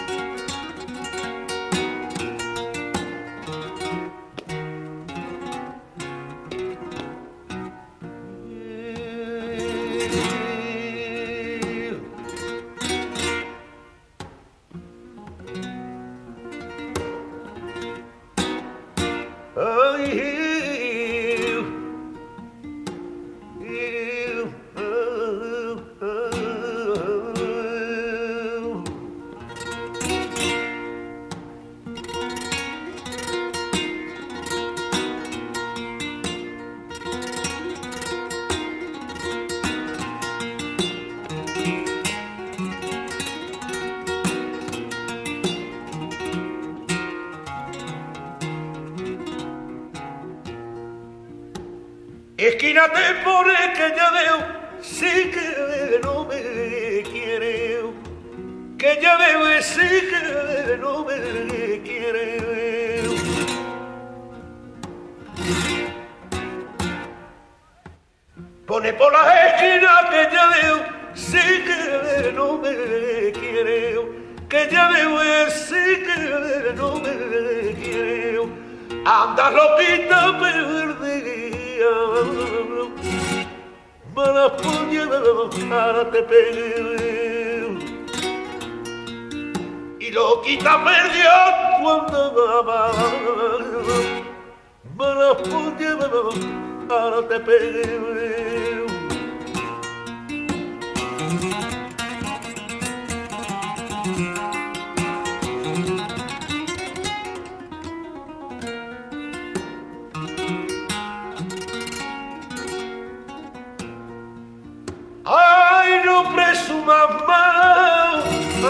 Esquina te pone que ya veo, sí que no me quiere, que ya veo, sí que no me quiere. Pone por las esquinas que ya veo, sí que no me quiere, que ya veo, sí que no me quiere. Anda loquita perdida, malas puñaladas ahora te pegué. Y loquita perdió cuando daba, malas puñaladas ahora te pegué. Ay, no presumas más.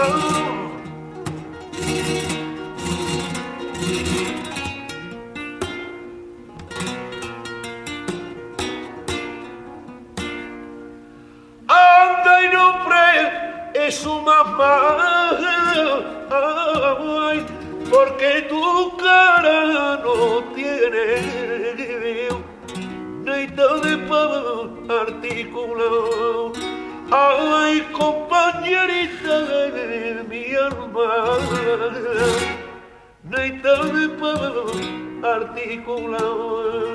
Anda y no presumas más. Ay, porque tu cara no tiene nada de pavo articulado. Ay, compañerita de mi alma, nada de pavo articulado.